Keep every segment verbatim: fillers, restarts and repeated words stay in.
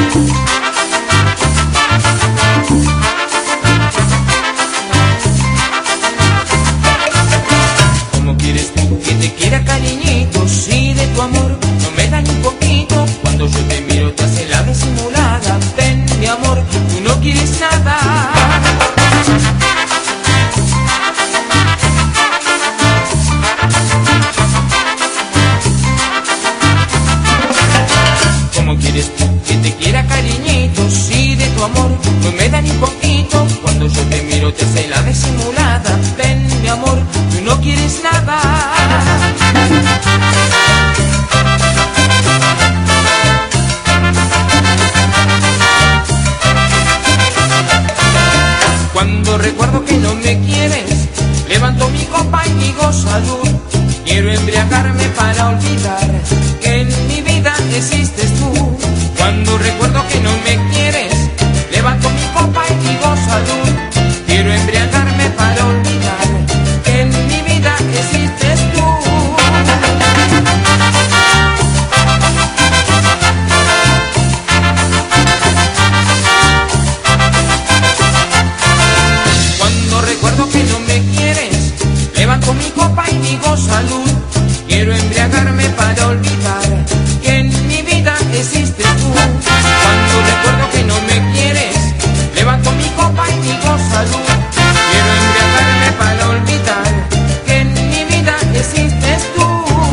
¿Cómo quieres tú que te quiera, cariñito, si de tu amor no me da ni un poquito? Cuando yo te miro te hace la disimulada. Ven, mi amor, tú no quieres nada. ¿Cómo quieres tú que te quiera, cariñito, si de tu amor no me da ni un poquito? Cuando yo te miro te hace la disimulada. Ven, mi amor, tú no quieres nada. Cuando recuerdo que no me quieres, levanto mi copa y digo salud. Quiero embriagarme para olvidar que en mi vida existes tú. Cuando recuerdo que no me quieres, levanto mi copa y digo salud. Quiero embriagarme para olvidar que en mi vida existes tú. Cuando recuerdo que no me quieres, levanto mi copa y digo salud. Quiero embriagarme para olvidar que en mi vida existes tú. Cuando recuerdo que no me quieres, levanto mi copa y digo salud. Quiero embriagarme para olvidar que en mi vida existes tú.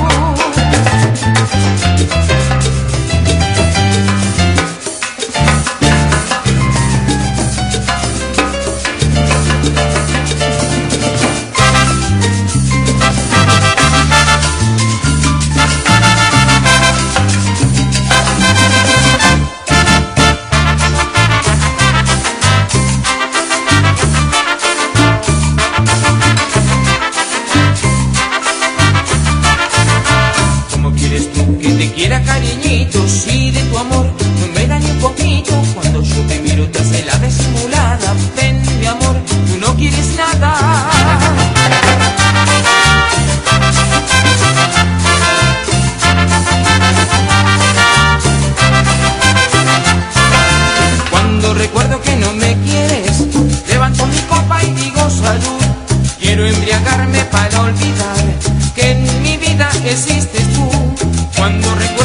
Que te quiera, cariñito, si de tu amor no me da ni un poquito. Cuando yo te miro te hace la disimulada. Ven, mi amor, tú no quieres nada. Cuando recuerdo que no me quieres, levanto mi copa y digo salud. Quiero embriagarme para olvidar que en mi vida existes tú. Cuando recuerdo